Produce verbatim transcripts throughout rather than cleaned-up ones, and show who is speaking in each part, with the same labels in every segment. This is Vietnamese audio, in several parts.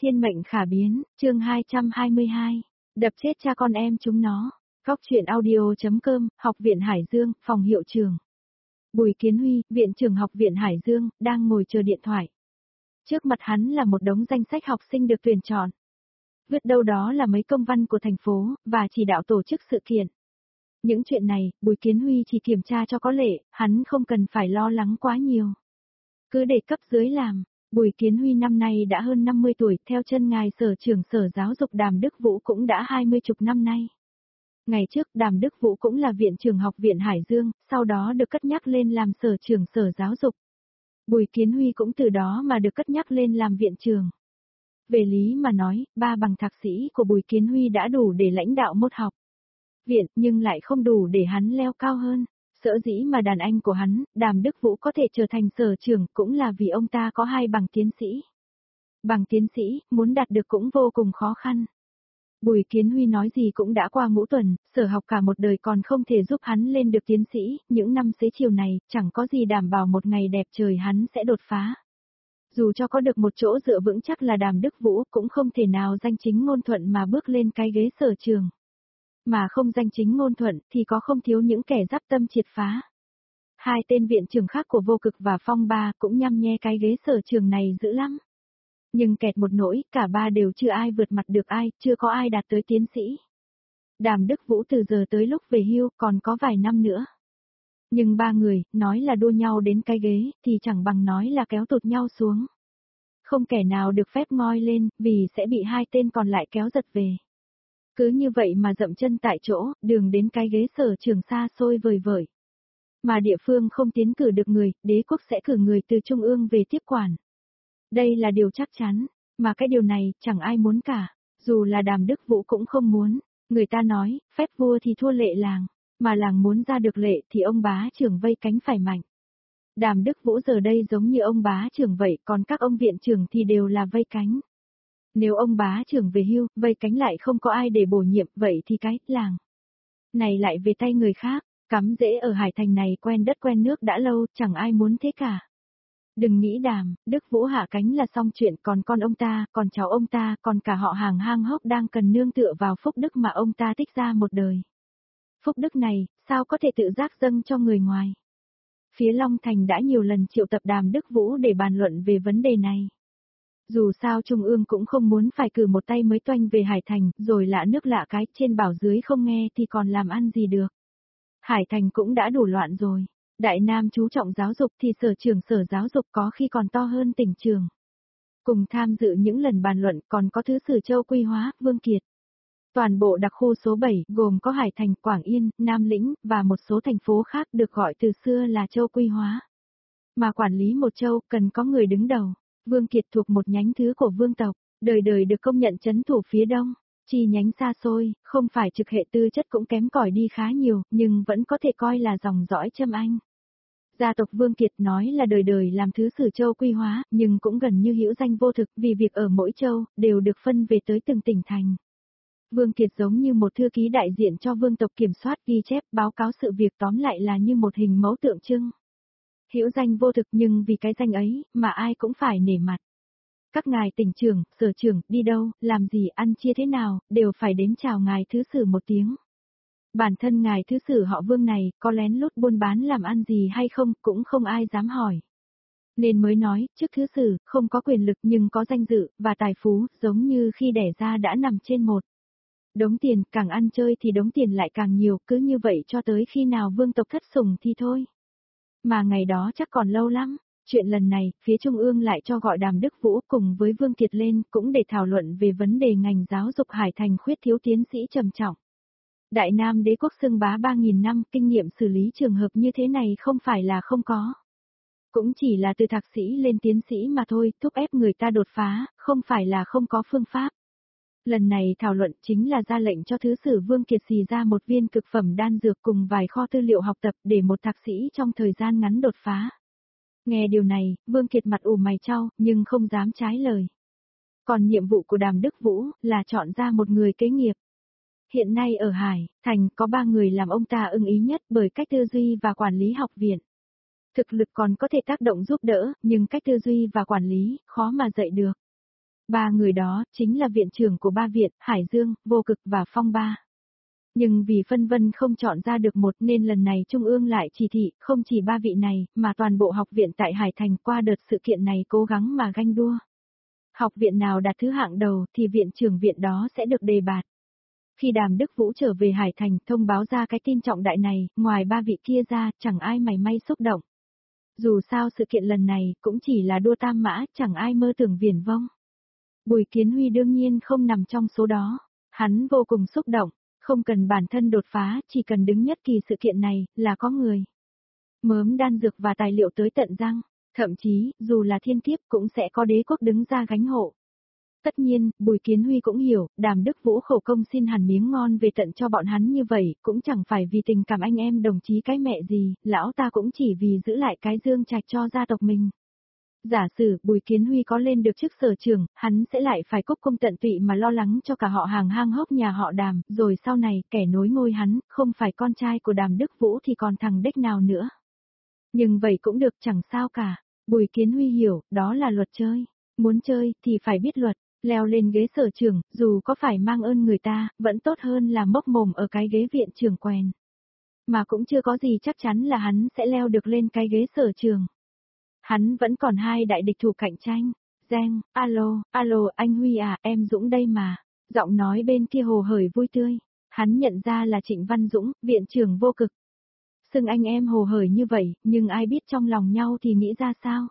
Speaker 1: Thiên mệnh khả biến, chương hai trăm hai mươi hai. Đập chết cha con em chúng nó. Góc truyện audio.com, Học viện Hải Dương, phòng hiệu trưởng. Bùi Kiến Huy, viện trưởng Học viện Hải Dương, đang ngồi chờ điện thoại. Trước mặt hắn là một đống danh sách học sinh được tuyển chọn. Viết đâu đó là mấy công văn của thành phố, và chỉ đạo tổ chức sự kiện. Những chuyện này, Bùi Kiến Huy chỉ kiểm tra cho có lệ, hắn không cần phải lo lắng quá nhiều. Cứ để cấp dưới làm. Bùi Kiến Huy năm nay đã hơn năm mươi tuổi, theo chân ngài sở trưởng sở giáo dục Đàm Đức Vũ cũng đã hai mươi chục năm nay. Ngày trước Đàm Đức Vũ cũng là viện trưởng Học viện Hải Dương, sau đó được cất nhắc lên làm sở trưởng sở giáo dục. Bùi Kiến Huy cũng từ đó mà được cất nhắc lên làm viện trưởng. Về lý mà nói, ba bằng thạc sĩ của Bùi Kiến Huy đã đủ để lãnh đạo một học viện, nhưng lại không đủ để hắn leo cao hơn. Sở dĩ mà đàn anh của hắn, Đàm Đức Vũ có thể trở thành sở trưởng cũng là vì ông ta có hai bằng tiến sĩ. Bằng tiến sĩ, muốn đạt được cũng vô cùng khó khăn. Bùi Kiến Huy nói gì cũng đã qua ngũ tuần, sở học cả một đời còn không thể giúp hắn lên được tiến sĩ, những năm xế chiều này, chẳng có gì đảm bảo một ngày đẹp trời hắn sẽ đột phá. Dù cho có được một chỗ dựa vững chắc là Đàm Đức Vũ cũng không thể nào danh chính ngôn thuận mà bước lên cái ghế sở trường. Mà không danh chính ngôn thuận thì có không thiếu những kẻ giáp tâm triệt phá. Hai tên viện trưởng khác của Vô Cực và Phong Ba cũng nhăm nhe cái ghế sở trường này dữ lắm. Nhưng kẹt một nỗi, cả ba đều chưa ai vượt mặt được ai, chưa có ai đạt tới tiến sĩ. Đàm Đức Vũ từ giờ tới lúc về hưu còn có vài năm nữa. Nhưng ba người, nói là đua nhau đến cái ghế, thì chẳng bằng nói là kéo tụt nhau xuống. Không kẻ nào được phép ngoi lên, vì sẽ bị hai tên còn lại kéo giật về. Cứ như vậy mà dậm chân tại chỗ, đường đến cái ghế sở trường xa xôi vời vợi. Mà địa phương không tiến cử được người, đế quốc sẽ cử người từ trung ương về tiếp quản. Đây là điều chắc chắn, mà cái điều này chẳng ai muốn cả, dù là Đàm Đức Vũ cũng không muốn. Người ta nói, phép vua thì thua lệ làng, mà làng muốn ra được lệ thì ông bá trưởng vây cánh phải mạnh. Đàm Đức Vũ giờ đây giống như ông bá trưởng vậy, còn các ông viện trưởng thì đều là vây cánh. Nếu ông bá trưởng về hưu, vây cánh lại không có ai để bổ nhiệm, vậy thì cái làng này lại về tay người khác. Cắm rễ ở Hải Thành này quen đất quen nước đã lâu, chẳng ai muốn thế cả. Đừng nghĩ Đàm Đức Vũ hạ cánh là xong chuyện, còn con ông ta, còn cháu ông ta, còn cả họ hàng hang hốc đang cần nương tựa vào phúc đức mà ông ta tích ra một đời. Phúc đức này, sao có thể tự giác dâng cho người ngoài? Phía Long Thành đã nhiều lần triệu tập Đàm Đức Vũ để bàn luận về vấn đề này. Dù sao Trung ương cũng không muốn phải cử một tay mới toanh về Hải Thành, rồi lạ nước lạ cái, trên bảo dưới không nghe thì còn làm ăn gì được. Hải Thành cũng đã đủ loạn rồi. Đại Nam chú trọng giáo dục thì sở trưởng sở giáo dục có khi còn to hơn tỉnh trường. Cùng tham dự những lần bàn luận còn có Thứ sử Châu Quy Hóa, Vương Kiệt. Toàn bộ đặc khu số bảy gồm có Hải Thành, Quảng Yên, Nam Lĩnh và một số thành phố khác được gọi từ xưa là Châu Quy Hóa. Mà quản lý một châu cần có người đứng đầu. Vương Kiệt thuộc một nhánh thứ của vương tộc, đời đời được công nhận trấn thủ phía đông. Chi nhánh xa xôi, không phải trực hệ tư chất cũng kém cỏi đi khá nhiều, nhưng vẫn có thể coi là dòng dõi Trâm Anh. Gia tộc Vương Kiệt nói là đời đời làm Thứ sử Châu Quy Hóa, nhưng cũng gần như hữu danh vô thực vì việc ở mỗi châu, đều được phân về tới từng tỉnh thành. Vương Kiệt giống như một thư ký đại diện cho vương tộc kiểm soát ghi chép, báo cáo sự việc, tóm lại là như một hình mẫu tượng trưng. Hữu danh vô thực nhưng vì cái danh ấy, mà ai cũng phải nể mặt. Các ngài tỉnh trưởng, sở trưởng, đi đâu, làm gì, ăn chia thế nào, đều phải đến chào ngài thứ sử một tiếng. Bản thân ngài thứ sử họ Vương này, có lén lút buôn bán làm ăn gì hay không, cũng không ai dám hỏi. Nên mới nói, trước thứ sử, không có quyền lực nhưng có danh dự, và tài phú, giống như khi đẻ ra đã nằm trên một đống tiền, càng ăn chơi thì đống tiền lại càng nhiều, cứ như vậy cho tới khi nào vương tộc thất sủng thì thôi. Mà ngày đó chắc còn lâu lắm. Chuyện lần này, phía Trung ương lại cho gọi Đàm Đức Vũ cùng với Vương Kiệt lên, cũng để thảo luận về vấn đề ngành giáo dục Hải Thành khuyết thiếu tiến sĩ trầm trọng. Đại Nam đế quốc xưng bá ba nghìn năm, kinh nghiệm xử lý trường hợp như thế này không phải là không có. Cũng chỉ là từ thạc sĩ lên tiến sĩ mà thôi, thúc ép người ta đột phá, không phải là không có phương pháp. Lần này thảo luận chính là ra lệnh cho Thứ sử Vương Kiệt xì ra một viên cực phẩm đan dược cùng vài kho tư liệu học tập để một thạc sĩ trong thời gian ngắn đột phá. Nghe điều này, Vương Kiệt mặt ủ mày chau, nhưng không dám trái lời. Còn nhiệm vụ của Đàm Đức Vũ là chọn ra một người kế nghiệp. Hiện nay ở Hải Thành có ba người làm ông ta ưng ý nhất bởi cách tư duy và quản lý học viện. Thực lực còn có thể tác động giúp đỡ, nhưng cách tư duy và quản lý, khó mà dạy được. Ba người đó, chính là viện trưởng của ba viện, Hải Dương, Vô Cực và Phong Ba. Nhưng vì phân vân không chọn ra được một nên lần này Trung ương lại chỉ thị, không chỉ ba vị này, mà toàn bộ học viện tại Hải Thành qua đợt sự kiện này cố gắng mà ganh đua. Học viện nào đạt thứ hạng đầu thì viện trưởng viện đó sẽ được đề bạt. Khi Đàm Đức Vũ trở về Hải Thành thông báo ra cái tin trọng đại này, ngoài ba vị kia ra, chẳng ai mảy may xúc động. Dù sao sự kiện lần này cũng chỉ là đua tam mã, chẳng ai mơ tưởng viển vông. Bùi Kiến Huy đương nhiên không nằm trong số đó. Hắn vô cùng xúc động, không cần bản thân đột phá, chỉ cần đứng nhất kỳ sự kiện này, là có người mớm đan dược và tài liệu tới tận răng. Thậm chí, dù là thiên kiếp cũng sẽ có đế quốc đứng ra gánh hộ. Tất nhiên, Bùi Kiến Huy cũng hiểu, Đàm Đức Vũ khổ công xin hẳn miếng ngon về tận cho bọn hắn như vậy, cũng chẳng phải vì tình cảm anh em đồng chí cái mẹ gì, lão ta cũng chỉ vì giữ lại cái dương trạch cho gia tộc mình. Giả sử Bùi Kiến Huy có lên được chức sở trưởng, hắn sẽ lại phải cúc cung tận tụy mà lo lắng cho cả họ hàng hang hốc nhà họ Đàm, rồi sau này, kẻ nối ngôi hắn, không phải con trai của Đàm Đức Vũ thì còn thằng đếch nào nữa. Nhưng vậy cũng được chẳng sao cả. Bùi Kiến Huy hiểu, đó là luật chơi. Muốn chơi, thì phải biết luật. Leo lên ghế sở trưởng, dù có phải mang ơn người ta, vẫn tốt hơn là mốc mồm ở cái ghế viện trưởng quèn. Mà cũng chưa có gì chắc chắn là hắn sẽ leo được lên cái ghế sở trường. Hắn vẫn còn hai đại địch thủ cạnh tranh. Giang, alo, alo, anh Huy à, em Dũng đây mà. Giọng nói bên kia hồ hởi vui tươi. Hắn nhận ra là Trịnh Văn Dũng, viện trưởng Vô Cực. Xưng anh em hồ hởi như vậy, nhưng ai biết trong lòng nhau thì nghĩ ra sao?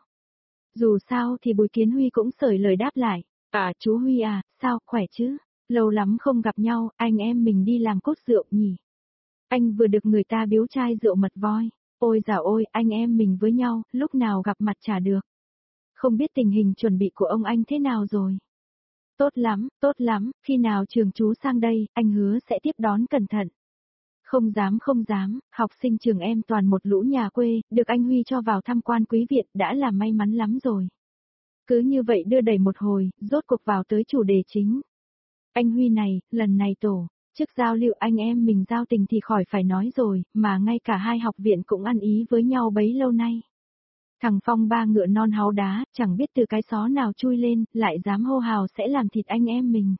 Speaker 1: Dù sao thì Bùi Kiến Huy cũng sởi lời đáp lại. À chú Huy à, sao, khỏe chứ? Lâu lắm không gặp nhau, anh em mình đi làm cốt rượu nhỉ? Anh vừa được người ta biếu chai rượu mật voi. Ôi dào ôi, anh em mình với nhau, lúc nào gặp mặt chả được. Không biết tình hình chuẩn bị của ông anh thế nào rồi? Tốt lắm, tốt lắm, khi nào trường chú sang đây, anh hứa sẽ tiếp đón cẩn thận. Không dám không dám, học sinh trường em toàn một lũ nhà quê, được anh Huy cho vào tham quan quý viện đã là may mắn lắm rồi. Cứ như vậy đưa đẩy một hồi, rốt cuộc vào tới chủ đề chính. Anh Huy này, lần này tổ, trước giao lưu anh em mình giao tình thì khỏi phải nói rồi, mà ngay cả hai học viện cũng ăn ý với nhau bấy lâu nay. Thằng Phong Ba ngựa non háu đá, chẳng biết từ cái xó nào chui lên, lại dám hô hào sẽ làm thịt anh em mình.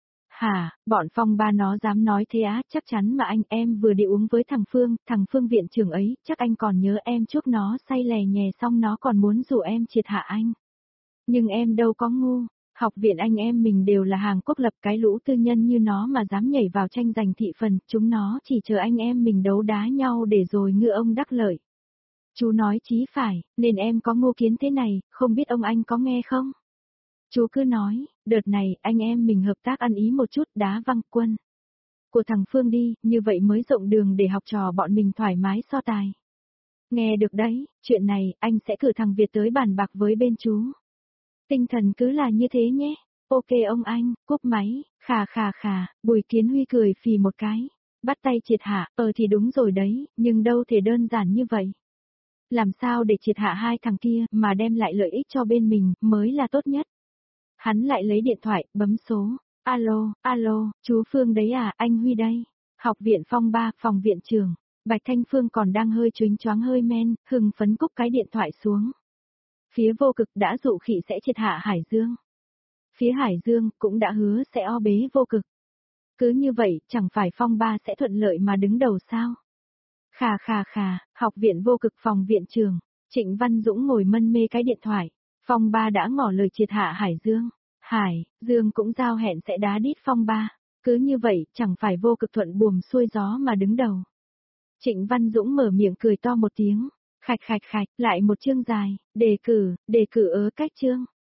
Speaker 1: Hả, bọn Phong Ba nó dám nói thế á, chắc chắn mà anh em vừa đi uống với thằng Phương, thằng Phương viện trưởng ấy, chắc anh còn nhớ em chúc nó say lè nhè xong nó còn muốn rủ em triệt hạ anh. Nhưng em đâu có ngu, học viện anh em mình đều là hàng quốc lập, cái lũ tư nhân như nó mà dám nhảy vào tranh giành thị phần, chúng nó chỉ chờ anh em mình đấu đá nhau để rồi ngựa ông đắc lợi. Chú nói chí phải, nên em có mưu kiến thế này, không biết ông anh có nghe không? Chú cứ nói, đợt này anh em mình hợp tác ăn ý một chút đá văng quân của thằng Phương đi, như vậy mới rộng đường để học trò bọn mình thoải mái so tài. Nghe được đấy, chuyện này anh sẽ cử thằng Việt tới bàn bạc với bên chú. Tinh thần cứ là như thế nhé. Ok ông anh, cúp máy, khà khà khà, Bùi Kiến Huy cười phì một cái. Bắt tay triệt hạ, ờ thì đúng rồi đấy, nhưng đâu thể đơn giản như vậy. Làm sao để triệt hạ hai thằng kia mà đem lại lợi ích cho bên mình mới là tốt nhất. Hắn lại lấy điện thoại, bấm số. Alo, alo, chú Phương đấy à, anh Huy đây. Học viện Phong Ba, phòng viện trưởng. Bạch Thanh Phương còn đang hơi choáng choáng hơi men, hừng phấn cúp cái điện thoại xuống. Phía Vô Cực đã dụ khỉ sẽ triệt hạ Hải Dương. Phía Hải Dương cũng đã hứa sẽ o bế Vô Cực. Cứ như vậy, chẳng phải Phong Ba sẽ thuận lợi mà đứng đầu sao? Khà khà khà, học viện Vô Cực phòng viện trưởng. Trịnh Văn Dũng ngồi mân mê cái điện thoại. Phong Ba đã ngỏ lời triệt hạ Hải Dương. Hải, Dương cũng giao hẹn sẽ đá đít Phong Ba. Cứ như vậy, chẳng phải Vô Cực thuận buồm xuôi gió mà đứng đầu. Trịnh Văn Dũng mở miệng cười to một tiếng. Khạch khạch khạch, lại một chương dài, đề cử, đề cử ớ cách chương.